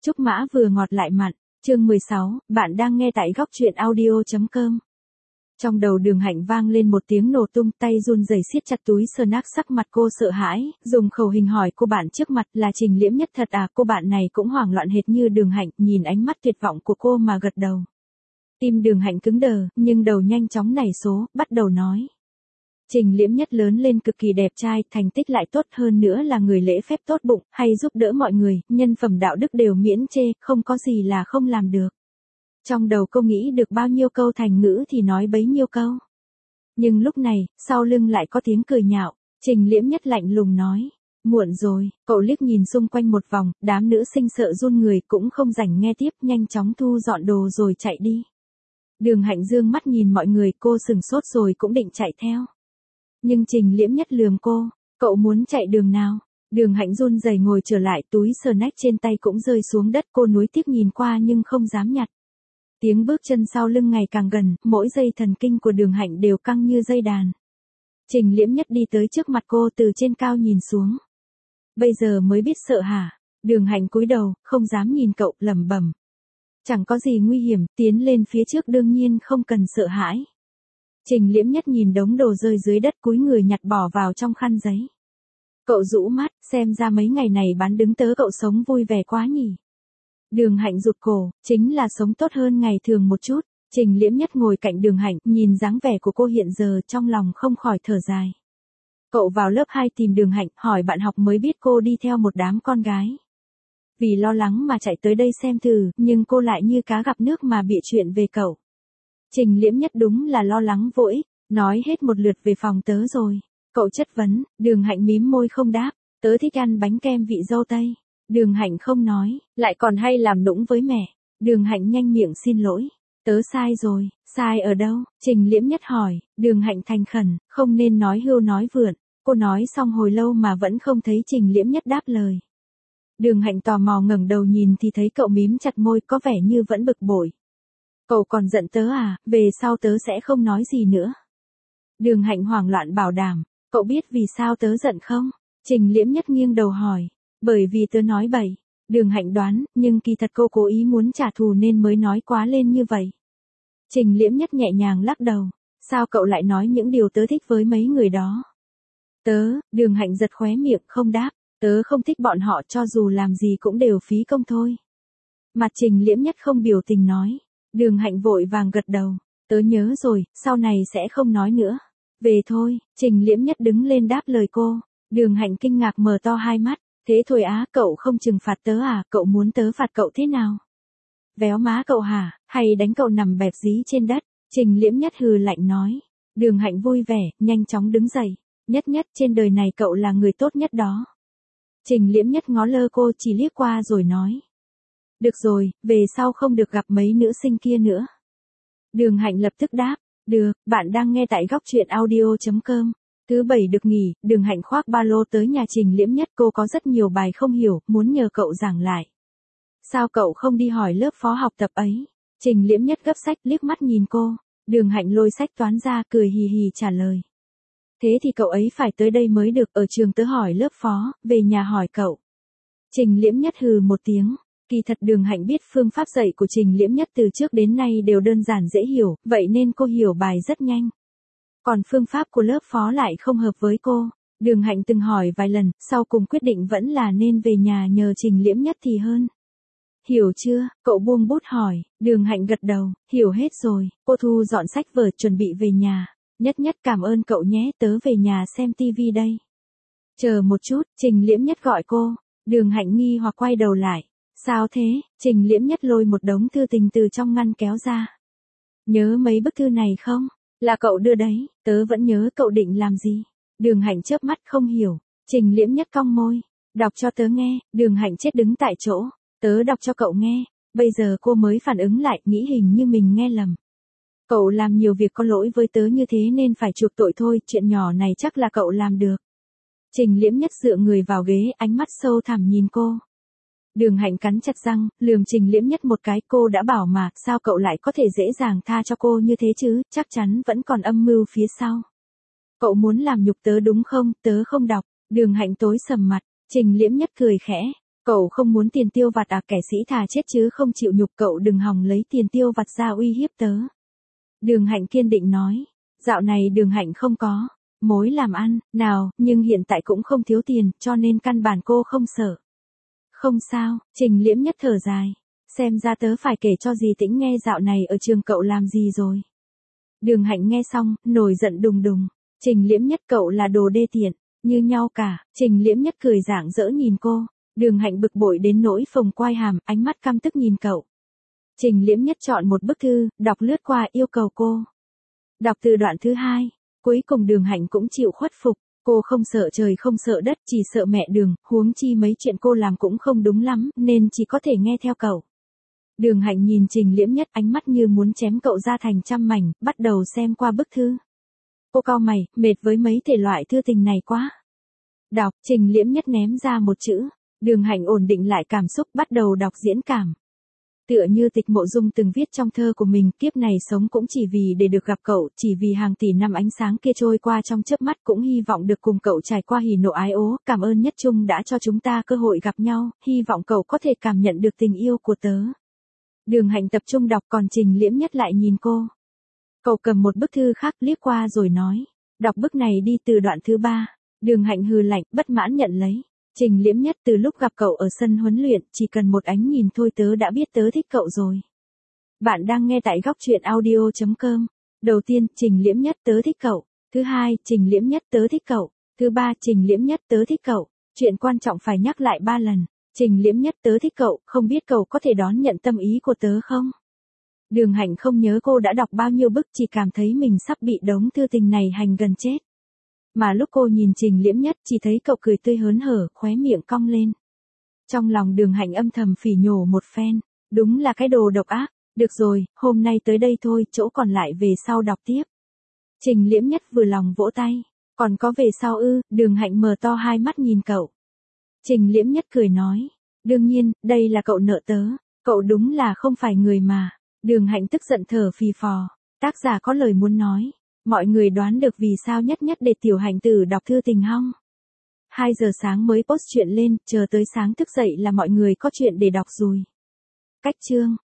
Trúc Mã vừa ngọt lại mặn, chương 16, bạn đang nghe tại góc truyện audio.com. Trong đầu Đường Hạnh vang lên một tiếng nổ tung, tay run rẩy siết chặt túi snack, sắc mặt cô sợ hãi, dùng khẩu hình hỏi cô bạn trước mặt là Trình Liễm Nhất thật à? Cô bạn này cũng hoảng loạn hệt như Đường Hạnh, nhìn ánh mắt tuyệt vọng của cô mà gật đầu. Tim Đường Hạnh cứng đờ, nhưng đầu nhanh chóng nảy số, bắt đầu nói. Trình Liễm Nhất lớn lên cực kỳ đẹp trai, thành tích lại tốt, hơn nữa là người lễ phép tốt bụng, hay giúp đỡ mọi người, nhân phẩm đạo đức đều miễn chê, không có gì là không làm được. Trong đầu cô nghĩ được bao nhiêu câu thành ngữ thì nói bấy nhiêu câu. Nhưng lúc này, sau lưng lại có tiếng cười nhạo, Trình Liễm Nhất lạnh lùng nói. Muộn rồi, cậu liếc nhìn xung quanh một vòng, đám nữ sinh sợ run người cũng không rảnh nghe tiếp, nhanh chóng thu dọn đồ rồi chạy đi. Đường Hạnh dương mắt nhìn mọi người, cô sừng sốt rồi cũng định chạy theo. Nhưng Trình Liễm Nhất lườm cô, cậu muốn chạy đường nào? Đường Hạnh run rẩy ngồi trở lại, túi snack trên tay cũng rơi xuống đất, cô nuối tiếc nhìn qua nhưng không dám nhặt. Tiếng bước chân sau lưng ngày càng gần, mỗi dây thần kinh của Đường Hạnh đều căng như dây đàn. Trình Liễm Nhất đi tới trước mặt cô, từ trên cao nhìn xuống. Bây giờ mới biết sợ hả? Đường Hạnh cúi đầu, không dám nhìn cậu, lẩm bẩm. Chẳng có gì nguy hiểm, tiến lên phía trước đương nhiên không cần sợ hãi. Trình Liễm Nhất nhìn đống đồ rơi dưới đất, cúi người nhặt bỏ vào trong khăn giấy. Cậu rũ mắt, xem ra mấy ngày này bán đứng tớ cậu sống vui vẻ quá nhỉ. Đường Hạnh rụt cổ, chính là sống tốt hơn ngày thường một chút. Trình Liễm Nhất ngồi cạnh Đường Hạnh, nhìn dáng vẻ của cô hiện giờ, trong lòng không khỏi thở dài. Cậu vào lớp 2 tìm Đường Hạnh, hỏi bạn học mới biết cô đi theo một đám con gái. Vì lo lắng mà chạy tới đây xem thử, nhưng cô lại như cá gặp nước mà bịa chuyện về cậu. Trình Liễm Nhất đúng là lo lắng vô ích, nói hết một lượt về phòng tớ rồi. Cậu chất vấn, Đường Hạnh mím môi không đáp, tớ thích ăn bánh kem vị dâu tây. Đường Hạnh không nói, lại còn hay làm nũng với mẹ. Đường Hạnh nhanh miệng xin lỗi, tớ sai rồi, sai ở đâu? Trình Liễm Nhất hỏi, Đường Hạnh thành khẩn, không nên nói hưu nói vượn. Cô nói xong hồi lâu mà vẫn không thấy Trình Liễm Nhất đáp lời. Đường Hạnh tò mò ngẩng đầu nhìn thì thấy cậu mím chặt môi, có vẻ như vẫn bực bội. Cậu còn giận tớ à? Về sau tớ sẽ không nói gì nữa. Đường Hạnh hoảng loạn bảo đảm, cậu biết vì sao tớ giận không? Trình Liễm Nhất nghiêng đầu hỏi, bởi vì tớ nói bậy. Đường Hạnh đoán, nhưng kỳ thật cô cố ý muốn trả thù nên mới nói quá lên như vậy. Trình Liễm Nhất nhẹ nhàng lắc đầu, sao cậu lại nói những điều tớ thích với mấy người đó? Đường Hạnh giật khóe miệng không đáp, tớ không thích bọn họ, cho dù làm gì cũng đều phí công thôi. Mặt Trình Liễm Nhất không biểu tình nói. Đường Hạnh vội vàng gật đầu, tớ nhớ rồi, sau này sẽ không nói nữa. Về thôi, Trình Liễm Nhất đứng lên đáp lời cô. Đường Hạnh kinh ngạc mở to hai mắt, thế thôi á, cậu không trừng phạt tớ à? Cậu muốn tớ phạt cậu thế nào? Véo má cậu hả, hay đánh cậu nằm bẹp dí trên đất? Trình Liễm Nhất hừ lạnh nói. Đường Hạnh vui vẻ, nhanh chóng đứng dậy. Nhất Nhất, trên đời này cậu là người tốt nhất đó. Trình Liễm Nhất ngó lơ cô, chỉ liếc qua rồi nói. Được rồi, về sau không được gặp mấy nữ sinh kia nữa. Đường Hạnh lập tức đáp, được, bạn đang nghe tại góc truyện audio.com. Thứ bảy được nghỉ, Đường Hạnh khoác ba lô tới nhà Trình Liễm Nhất, cô có rất nhiều bài không hiểu, muốn nhờ cậu giảng lại. Sao cậu không đi hỏi lớp phó học tập ấy? Trình Liễm Nhất gấp sách liếc mắt nhìn cô. Đường Hạnh lôi sách toán ra, cười hì hì trả lời. Thế thì cậu ấy phải tới đây mới được, ở trường tớ hỏi lớp phó, về nhà hỏi cậu. Trình Liễm Nhất hừ một tiếng. Kỳ thật Đường Hạnh biết phương pháp dạy của Trình Liễm Nhất từ trước đến nay đều đơn giản dễ hiểu, vậy nên cô hiểu bài rất nhanh. Còn phương pháp của lớp phó lại không hợp với cô. Đường Hạnh từng hỏi vài lần, sau cùng quyết định vẫn là nên về nhà nhờ Trình Liễm Nhất thì hơn. Hiểu chưa? Cậu buông bút hỏi. Đường Hạnh gật đầu, hiểu hết rồi. Cô thu dọn sách vở chuẩn bị về nhà. Nhất cảm ơn cậu nhé, tớ về nhà xem tivi đây. Chờ một chút, Trình Liễm Nhất gọi cô. Đường Hạnh nghi hoặc quay đầu lại. Sao thế? Trình Liễm Nhất lôi một đống thư tình từ trong ngăn kéo ra. Nhớ mấy bức thư này không? Là cậu đưa đấy, tớ vẫn nhớ. Cậu định làm gì? Đường Hạnh chớp mắt không hiểu. Trình Liễm Nhất cong môi. Đọc cho tớ nghe. Đường Hạnh chết đứng tại chỗ. Tớ đọc cho cậu nghe. Bây giờ cô mới phản ứng lại, nghĩ hình như mình nghe lầm. Cậu làm nhiều việc có lỗi với tớ như thế nên phải chuộc tội thôi, chuyện nhỏ này chắc là cậu làm được. Trình Liễm Nhất dựa người vào ghế, ánh mắt sâu thẳm nhìn cô. Đường Hạnh cắn chặt răng, lườm Trình Liễm Nhất một cái, cô đã bảo mà, sao cậu lại có thể dễ dàng tha cho cô như thế chứ, chắc chắn vẫn còn âm mưu phía sau. Cậu muốn làm nhục tớ đúng không? Tớ không đọc. Đường Hạnh tối sầm mặt, Trình Liễm Nhất cười khẽ. Cậu không muốn tiền tiêu vặt à, kẻ sĩ thà chết chứ không chịu nhục, cậu đừng hòng lấy tiền tiêu vặt ra uy hiếp tớ. Đường Hạnh kiên định nói. Dạo này Đường Hạnh không có mối làm ăn nào, nhưng hiện tại cũng không thiếu tiền, cho nên căn bản cô không sợ. Không sao, Trình Liễm Nhất thở dài. Xem ra tớ phải kể cho dì Tĩnh nghe dạo này ở trường cậu làm gì rồi. Đường Hạnh nghe xong, nổi giận đùng đùng. Trình Liễm Nhất, cậu là đồ đê tiện, như nhau cả. Trình Liễm Nhất cười rạng rỡ nhìn cô. Đường Hạnh bực bội đến nỗi phồng quai hàm, ánh mắt căm tức nhìn cậu. Trình Liễm Nhất chọn một bức thư, đọc lướt qua, yêu cầu cô đọc từ đoạn thứ 2. Cuối cùng Đường Hạnh cũng chịu khuất phục. Cô không sợ trời không sợ đất, chỉ sợ mẹ Đường, huống chi mấy chuyện cô làm cũng không đúng lắm, nên chỉ có thể nghe theo cậu. Đường Hạnh nhìn Trình Liễm Nhất, ánh mắt như muốn chém cậu ra thành trăm mảnh, bắt đầu xem qua bức thư. Cô cau mày, mệt với mấy thể loại thư tình này quá. Đọc, Trình Liễm Nhất ném ra một chữ. Đường Hạnh ổn định lại cảm xúc, bắt đầu đọc diễn cảm. Tựa như Tịch Mộ Dung từng viết trong thơ của mình, kiếp này sống cũng chỉ vì để được gặp cậu, chỉ vì hàng tỷ năm ánh sáng kia trôi qua trong chớp mắt, cũng hy vọng được cùng cậu trải qua hỉ nộ ái ố, cảm ơn Nhất Trung đã cho chúng ta cơ hội gặp nhau, hy vọng cậu có thể cảm nhận được tình yêu của tớ. Đường Hạnh tập trung đọc, còn Trình Liễm Nhất lại nhìn cô. Cậu cầm một bức thư khác liếc qua rồi nói, đọc bức này đi, từ đoạn thứ 3. Đường Hạnh hừ lạnh, bất mãn nhận lấy. Trình Liễm Nhất, từ lúc gặp cậu ở sân huấn luyện, chỉ cần một ánh nhìn thôi tớ đã biết tớ thích cậu rồi. Bạn đang nghe tại góc truyện audio.com. Đầu tiên, Trình Liễm Nhất, tớ thích cậu. Thứ hai, Trình Liễm Nhất, tớ thích cậu. Thứ ba, Trình Liễm Nhất, tớ thích cậu. Chuyện quan trọng phải nhắc lại 3 lần. Trình Liễm Nhất, tớ thích cậu, không biết cậu có thể đón nhận tâm ý của tớ không? Đường Hạnh không nhớ cô đã đọc bao nhiêu bức, chỉ cảm thấy mình sắp bị đống thư tình này hành gần chết. Mà lúc cô nhìn Trình Liễm Nhất, chỉ thấy cậu cười tươi hớn hở, khóe miệng cong lên. Trong lòng Đường Hạnh âm thầm phỉ nhổ một phen, đúng là cái đồ độc ác. Được rồi, hôm nay tới đây thôi, chỗ còn lại về sau đọc tiếp. Trình Liễm Nhất vừa lòng vỗ tay. Còn có về sau ư? Đường Hạnh mở to hai mắt nhìn cậu. Trình Liễm Nhất cười nói. Đương nhiên, đây là cậu nợ tớ. Cậu đúng là không phải người mà. Đường Hạnh tức giận thở phì phò. Tác giả có lời muốn nói. Mọi người đoán được vì sao Nhất Nhất để Tiểu Hạnh Tử đọc thư tình hông? 2 giờ sáng mới post chuyện lên, chờ tới sáng thức dậy là mọi người có chuyện để đọc rồi. Cách chương